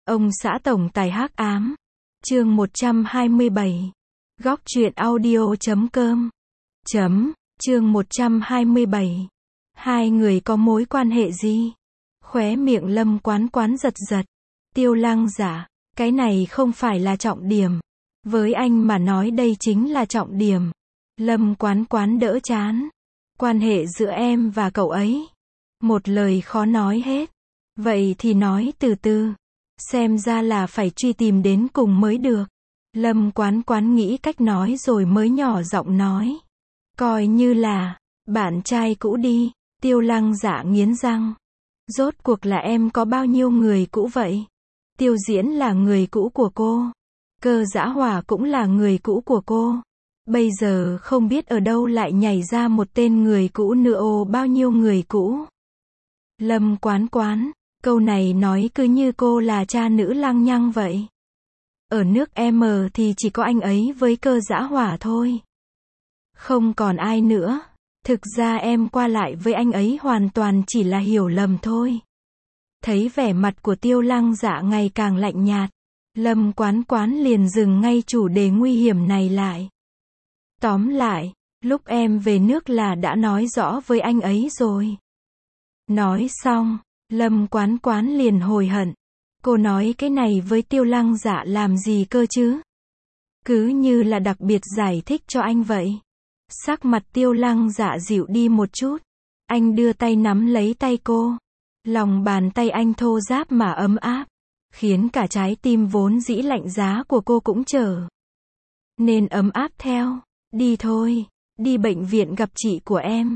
Ông xã tổng tài hắc ám. Chương 127. Góc truyện audio.com. Chương 127. Hai người có mối quan hệ gì? Khóe miệng Lâm Quán Quán giật giật. Tiêu Lăng Dạ, cái này không phải là trọng điểm. Với anh mà nói đây chính là trọng điểm. Lâm Quán Quán đỡ chán. Quan hệ giữa em và cậu ấy. Một lời khó nói hết. Vậy thì nói từ từ. Xem ra là phải truy tìm đến cùng mới được. Lâm Quán Quán nghĩ cách nói rồi mới nhỏ giọng nói. Coi như là bạn trai cũ đi. Tiêu Lăng Dạ nghiến răng. Rốt cuộc là em có bao nhiêu người cũ vậy? Tiêu Diễn là người cũ của cô. Cơ Dã Hỏa cũng là người cũ của cô. Bây giờ không biết ở đâu lại nhảy ra một tên người cũ nữa. Ồ, bao nhiêu người cũ? Lâm Quán Quán, câu này nói cứ như cô là cha nữ lăng nhăng vậy. Ở nước M thì chỉ có anh ấy với Cơ Dã Hỏa thôi. Không còn ai nữa. Thực ra em qua lại với anh ấy hoàn toàn chỉ là hiểu lầm thôi. Thấy vẻ mặt của Tiêu Lăng Dạ ngày càng lạnh nhạt, Lâm Quán Quán liền dừng ngay chủ đề nguy hiểm này lại. Tóm lại, lúc em về nước là đã nói rõ với anh ấy rồi. Nói xong, Lâm Quán Quán liền hối hận. Cô nói cái này với Tiêu Lăng Dạ làm gì cơ chứ? Cứ như là đặc biệt giải thích cho anh vậy. Sắc mặt Tiêu Lăng Dạ dịu đi một chút. Anh đưa tay nắm lấy tay cô. Lòng bàn tay anh thô ráp mà ấm áp, khiến cả trái tim vốn dĩ lạnh giá của cô cũng trở nên ấm áp theo. Đi thôi, đi bệnh viện gặp chị của em.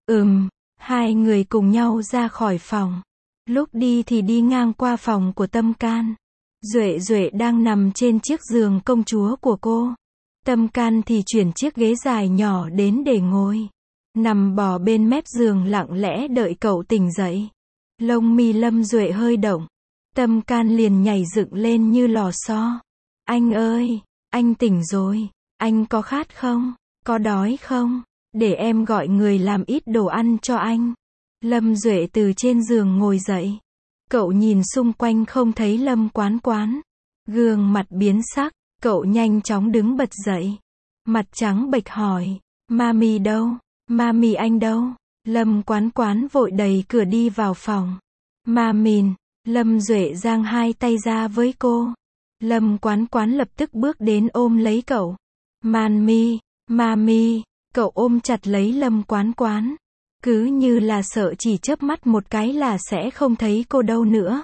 Hai người cùng nhau ra khỏi phòng. Lúc đi thì đi ngang qua phòng của Tâm Can. Duệ Duệ đang nằm trên chiếc giường công chúa của cô. Tâm Can thì chuyển chiếc ghế dài nhỏ đến để ngồi. Nằm bò bên mép giường lặng lẽ đợi cậu tỉnh dậy. Lông mi Lâm Duệ hơi động. Tâm Can liền nhảy dựng lên như lò xo. Anh ơi, anh tỉnh rồi. Anh có khát không? Có đói không? Để em gọi người làm ít đồ ăn cho anh. Lâm Duệ từ trên giường ngồi dậy. Cậu nhìn xung quanh không thấy Lâm Quán Quán. Gương mặt biến sắc, cậu nhanh chóng đứng bật dậy. Mặt trắng bệch hỏi, Mami đâu? Mami anh đâu? Lâm Quán Quán vội đẩy cửa đi vào phòng. Mamin, Lâm Duệ giang hai tay ra với cô. Lâm Quán Quán lập tức bước đến ôm lấy cậu. Mami, Mami, cậu ôm chặt lấy Lâm Quán Quán. Cứ như là sợ chỉ chớp mắt một cái là sẽ không thấy cô đâu nữa.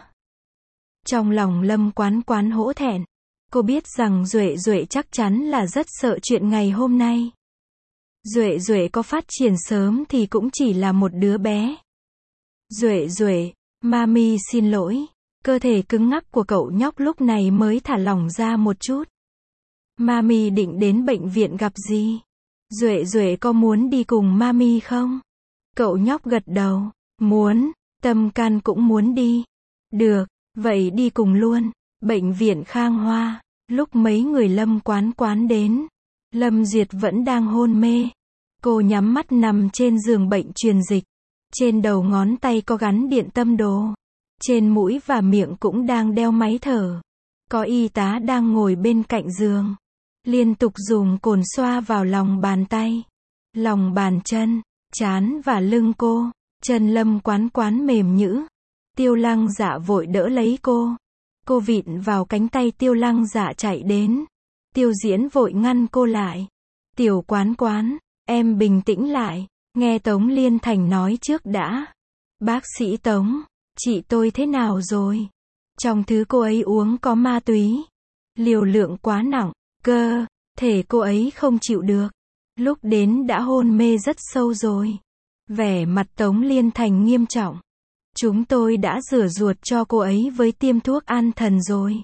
Trong lòng Lâm Quán Quán hổ thẹn. Cô biết rằng Duệ Duệ chắc chắn là rất sợ chuyện ngày hôm nay. Duệ Duệ có phát triển sớm thì cũng chỉ là một đứa bé. Duệ Duệ, Mami xin lỗi. Cơ thể cứng ngắc của cậu nhóc lúc này mới thả lỏng ra một chút. Mami định đến bệnh viện gặp gì? Duệ Duệ có muốn đi cùng Mami không? Cậu nhóc gật đầu. Muốn. Tâm Can cũng muốn đi. Được, vậy đi cùng luôn. Bệnh viện Khang Hoa. Lúc mấy người Lâm Quán Quán đến, Lâm Duyệt vẫn đang hôn mê. Cô nhắm mắt nằm trên giường bệnh truyền dịch. Trên đầu ngón tay có gắn điện tâm đồ. Trên mũi và miệng cũng đang đeo máy thở. Có y tá đang ngồi bên cạnh giường. Liên tục dùng cồn xoa vào lòng bàn tay, lòng bàn chân, trán và lưng cô. Chân Lâm Quán Quán mềm nhũn. Tiêu Lăng Dạ vội đỡ lấy cô. Cô vịn vào cánh tay Tiêu Lăng Dạ chạy đến. Tiêu Diễn vội ngăn cô lại. Tiểu Quán Quán, em bình tĩnh lại. Nghe Tống Liên Thành nói trước đã. Bác sĩ Tống, chị tôi thế nào rồi? Trong thứ cô ấy uống có ma túy. Liều lượng quá nặng. Cơ thể cô ấy không chịu được. Lúc đến đã hôn mê rất sâu rồi. Vẻ mặt Tống Liên Thành nghiêm trọng. Chúng tôi đã rửa ruột cho cô ấy với tiêm thuốc an thần rồi.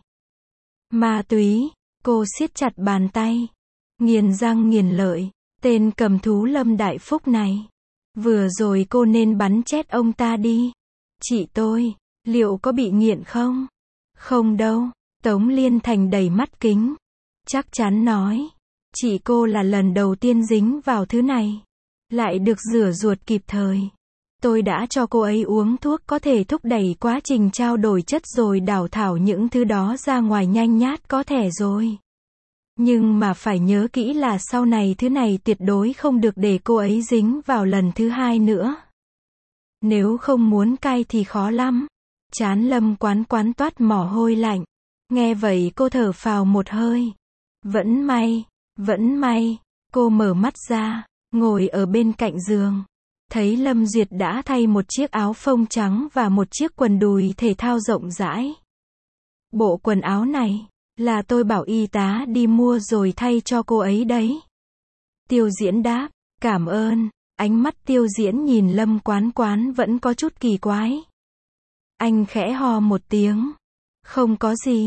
Ma túy, cô siết chặt bàn tay. Nghiền răng nghiền lợi. Tên cầm thú Lâm Đại Phúc này. Vừa rồi cô nên bắn chết ông ta đi. Chị tôi, liệu có bị nghiện không? Không đâu. Tống Liên Thành đầy mắt kính. Chắc chắn nói. Chị cô là lần đầu tiên dính vào thứ này. Lại được rửa ruột kịp thời. Tôi đã cho cô ấy uống thuốc có thể thúc đẩy quá trình trao đổi chất rồi đào thải những thứ đó ra ngoài nhanh nhát có thể rồi. Nhưng mà phải nhớ kỹ là sau này thứ này tuyệt đối không được để cô ấy dính vào lần thứ hai nữa. Nếu không muốn cai thì khó lắm. Trán Lâm Quán Quán toát mồ hôi lạnh. Nghe vậy cô thở phào một hơi. Vẫn may. Cô mở mắt ra, ngồi ở bên cạnh giường. Thấy Lâm Duyệt đã thay một chiếc áo phông trắng và một chiếc quần đùi thể thao rộng rãi. Bộ quần áo này là tôi bảo y tá đi mua rồi thay cho cô ấy đấy. Tiêu Diễn đáp, cảm ơn. Ánh mắt Tiêu Diễn nhìn Lâm Quán Quán vẫn có chút kỳ quái. Anh khẽ ho một tiếng. Không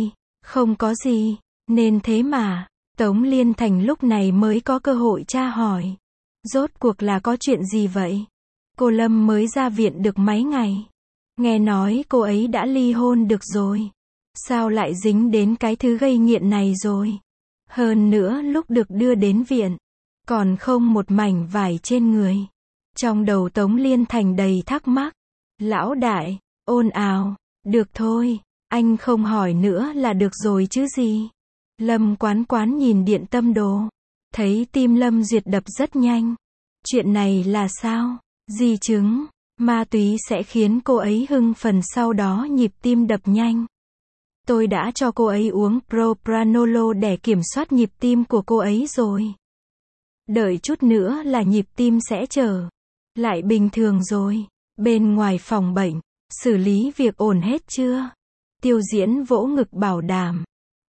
có gì, nên thế mà. Tống Liên Thành lúc này mới có cơ hội tra hỏi. Rốt cuộc là có chuyện gì vậy? Cô Lâm mới ra viện được mấy ngày. Nghe nói cô ấy đã ly hôn được rồi. Sao lại dính đến cái thứ gây nghiện này rồi? Hơn nữa lúc được đưa đến viện, còn không một mảnh vải trên người. Trong đầu Tống Liên Thành đầy thắc mắc. Lão đại, ồn ào, được thôi, anh không hỏi nữa là được rồi chứ gì. Lâm Quán Quán nhìn điện tâm đồ. Thấy tim Lâm Duyệt đập rất nhanh. Chuyện này là sao? Di chứng, ma túy sẽ khiến cô ấy hưng phấn sau đó nhịp tim đập nhanh. Tôi đã cho cô ấy uống propranolol để kiểm soát nhịp tim của cô ấy rồi. Đợi chút nữa là nhịp tim sẽ trở lại bình thường rồi. Bên ngoài phòng bệnh, xử lý việc ổn hết chưa? Tiêu Diễn vỗ ngực bảo đảm.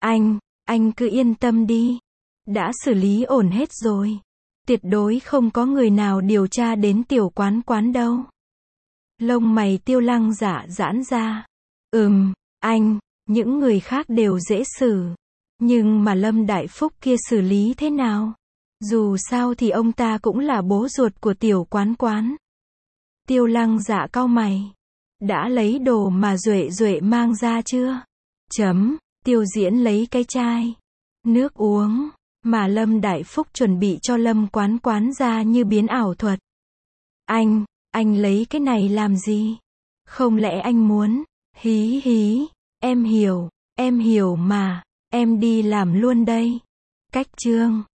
Anh cứ yên tâm đi. Đã xử lý ổn hết rồi. Tuyệt đối không có người nào điều tra đến Tiểu Quán Quán đâu. Lông mày Tiêu Lăng Dạ giãn ra. Anh, những người khác đều dễ xử. Nhưng mà Lâm Đại Phúc kia xử lý thế nào? Dù sao thì ông ta cũng là bố ruột của Tiểu Quán Quán. Tiêu Lăng Dạ cau mày. Đã lấy đồ mà Duệ mang ra chưa? Tiêu Diễn lấy cái chai nước uống mà Lâm Đại Phúc chuẩn bị cho Lâm Quán Quán ra như biến ảo thuật. Anh lấy cái này làm gì? Không lẽ anh muốn? Hí, em hiểu mà, em đi làm luôn đây. Cách chương